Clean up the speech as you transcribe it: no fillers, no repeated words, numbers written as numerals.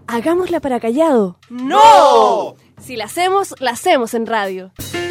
Hagámosla para callado. ¡No! Si la hacemos en radio.